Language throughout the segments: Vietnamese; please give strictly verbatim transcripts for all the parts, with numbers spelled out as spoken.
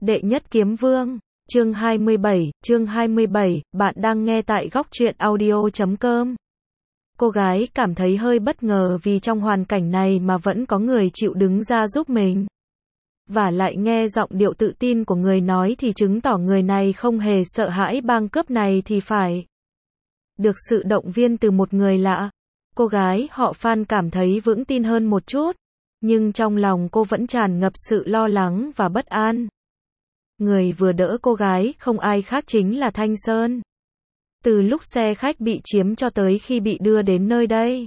Đệ nhất kiếm vương, chương hai mươi bảy, chương hai mươi bảy, bạn đang nghe tại góc truyện audio chấm com. Cô gái cảm thấy hơi bất ngờ vì trong hoàn cảnh này mà vẫn có người chịu đứng ra giúp mình. Và lại nghe giọng điệu tự tin của người nói thì chứng tỏ người này không hề sợ hãi bang cướp này thì phải. Được sự động viên từ một người lạ, cô gái họ Phan cảm thấy vững tin hơn một chút, nhưng trong lòng cô vẫn tràn ngập sự lo lắng và bất an. Người vừa đỡ cô gái không ai khác chính là Thanh Sơn. Từ lúc xe khách bị chiếm cho tới khi bị đưa đến nơi đây,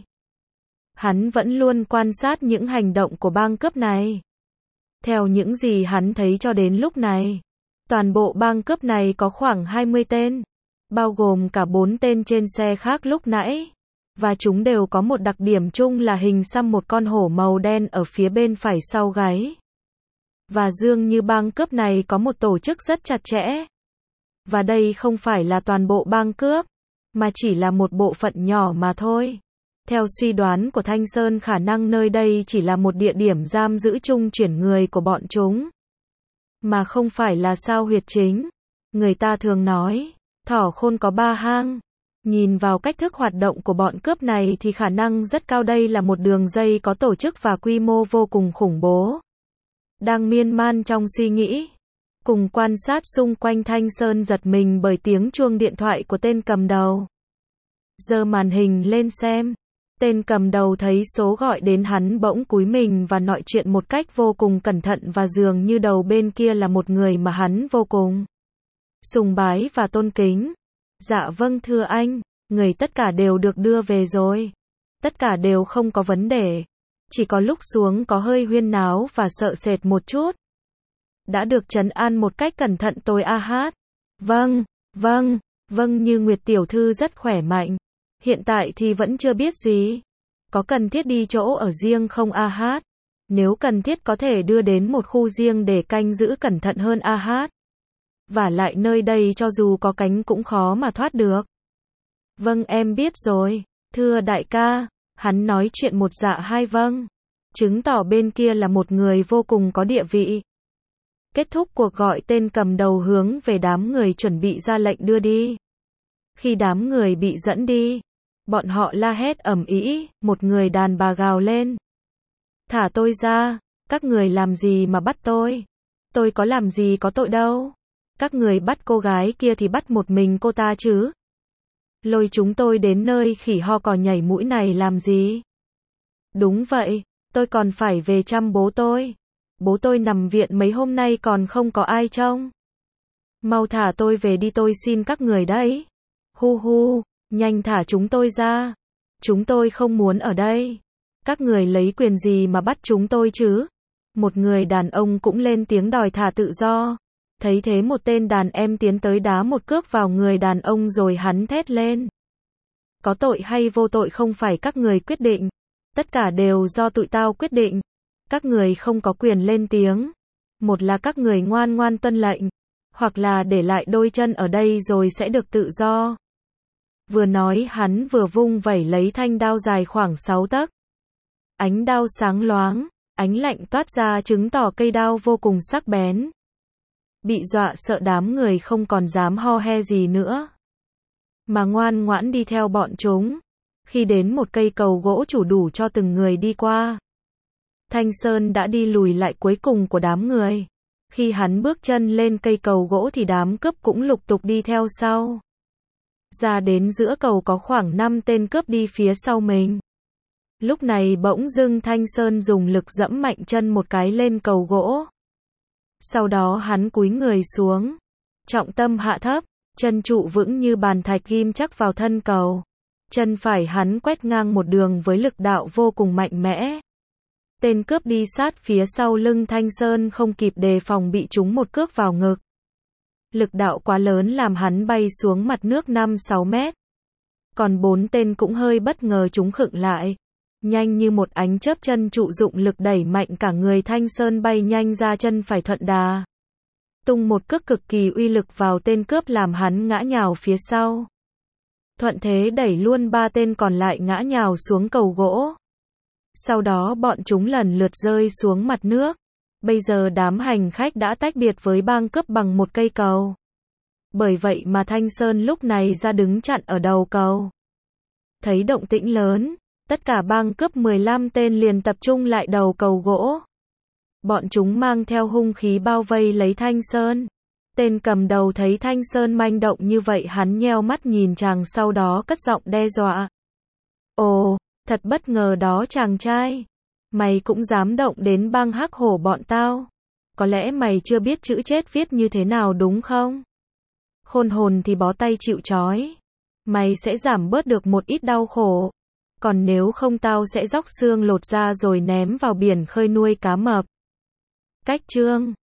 hắn vẫn luôn quan sát những hành động của bang cướp này. Theo những gì hắn thấy cho đến lúc này, toàn bộ bang cướp này có khoảng hai mươi tên, bao gồm cả bốn tên trên xe khác lúc nãy. Và chúng đều có một đặc điểm chung là hình xăm một con hổ màu đen ở phía bên phải sau gáy. Và dường như bang cướp này có một tổ chức rất chặt chẽ. Và đây không phải là toàn bộ bang cướp, mà chỉ là một bộ phận nhỏ mà thôi. Theo suy đoán của Thanh Sơn, khả năng nơi đây chỉ là một địa điểm giam giữ chung chuyển người của bọn chúng, mà không phải là sao huyệt chính. Người ta thường nói, thỏ khôn có ba hang. Nhìn vào cách thức hoạt động của bọn cướp này thì khả năng rất cao đây là một đường dây có tổ chức và quy mô vô cùng khủng bố. Đang miên man trong suy nghĩ, cùng quan sát xung quanh, Thanh Sơn giật mình bởi tiếng chuông điện thoại của tên cầm đầu. Giơ màn hình lên xem, tên cầm đầu thấy số gọi đến hắn bỗng cúi mình và nói chuyện một cách vô cùng cẩn thận, và dường như đầu bên kia là một người mà hắn vô cùng sùng bái và tôn kính. Dạ vâng thưa anh, người tất cả đều được đưa về rồi. Tất cả đều không có vấn đề. Chỉ có lúc xuống có hơi huyên náo và sợ sệt một chút. Đã được trấn an một cách cẩn thận tôi a hát. Vâng, vâng, vâng, như Nguyệt tiểu thư rất khỏe mạnh. Hiện tại thì vẫn chưa biết gì. Có cần thiết đi chỗ ở riêng không a hát? Nếu cần thiết có thể đưa đến một khu riêng để canh giữ cẩn thận hơn a hát. Và lại nơi đây cho dù có cánh cũng khó mà thoát được. Vâng em biết rồi, thưa đại ca. Hắn nói chuyện một dạ hai vâng, chứng tỏ bên kia là một người vô cùng có địa vị. Kết thúc cuộc gọi, tên cầm đầu hướng về đám người chuẩn bị ra lệnh đưa đi. Khi đám người bị dẫn đi, bọn họ la hét ầm ĩ, một người đàn bà gào lên. Thả tôi ra, các người làm gì mà bắt tôi? Tôi có làm gì có tội đâu. Các người bắt cô gái kia thì bắt một mình cô ta chứ. Lôi chúng tôi đến nơi khỉ ho cò nhảy mũi này làm gì? Đúng vậy, tôi còn phải về chăm bố tôi. Bố tôi nằm viện mấy hôm nay còn không có ai trông. Mau thả tôi về đi, tôi xin các người đấy. Hu hu, nhanh thả chúng tôi ra. Chúng tôi không muốn ở đây. Các người lấy quyền gì mà bắt chúng tôi chứ? Một người đàn ông cũng lên tiếng đòi thả tự do. Thấy thế một tên đàn em tiến tới đá một cước vào người đàn ông rồi hắn thét lên. Có tội hay vô tội không phải các người quyết định. Tất cả đều do tụi tao quyết định. Các người không có quyền lên tiếng. Một là các người ngoan ngoan tuân lệnh, hoặc là để lại đôi chân ở đây rồi sẽ được tự do. Vừa nói hắn vừa vung vẩy lấy thanh đao dài khoảng sáu tấc. Ánh đao sáng loáng, ánh lạnh toát ra chứng tỏ cây đao vô cùng sắc bén. Bị dọa sợ đám người không còn dám ho he gì nữa, mà ngoan ngoãn đi theo bọn chúng. Khi đến một cây cầu gỗ chủ đủ cho từng người đi qua, Thanh Sơn đã đi lùi lại cuối cùng của đám người. Khi hắn bước chân lên cây cầu gỗ thì đám cướp cũng lục tục đi theo sau. Ra đến giữa cầu có khoảng năm tên cướp đi phía sau mình. Lúc này bỗng dưng Thanh Sơn dùng lực dẫm mạnh chân một cái lên cầu gỗ. Sau đó hắn cúi người xuống, trọng tâm hạ thấp, chân trụ vững như bàn thạch ghim chắc vào thân cầu. Chân phải hắn quét ngang một đường với lực đạo vô cùng mạnh mẽ. Tên cướp đi sát phía sau lưng Thanh Sơn không kịp đề phòng bị trúng một cước vào ngực. Lực đạo quá lớn làm hắn bay xuống mặt nước năm sáu mét. Còn bốn tên cũng hơi bất ngờ, chúng khựng lại. Nhanh như một ánh chớp, chân trụ dụng lực đẩy mạnh cả người Thanh Sơn bay nhanh ra, chân phải thuận đà tung một cước cực kỳ uy lực vào tên cướp làm hắn ngã nhào phía sau. Thuận thế đẩy luôn ba tên còn lại ngã nhào xuống cầu gỗ. Sau đó bọn chúng lần lượt rơi xuống mặt nước. Bây giờ đám hành khách đã tách biệt với bang cướp bằng một cây cầu. Bởi vậy mà Thanh Sơn lúc này ra đứng chặn ở đầu cầu. Thấy động tĩnh lớn, tất cả bang cướp mười lăm tên liền tập trung lại đầu cầu gỗ. Bọn chúng mang theo hung khí bao vây lấy Thanh Sơn. Tên cầm đầu thấy Thanh Sơn manh động như vậy hắn nheo mắt nhìn chàng sau đó cất giọng đe dọa. Ồ, thật bất ngờ đó chàng trai. Mày cũng dám động đến bang hắc hổ bọn tao. Có lẽ mày chưa biết chữ chết viết như thế nào đúng không? Khôn hồn thì bó tay chịu trói. Mày sẽ giảm bớt được một ít đau khổ. Còn nếu không tao sẽ róc xương lột ra rồi ném vào biển khơi nuôi cá mập. Cách chương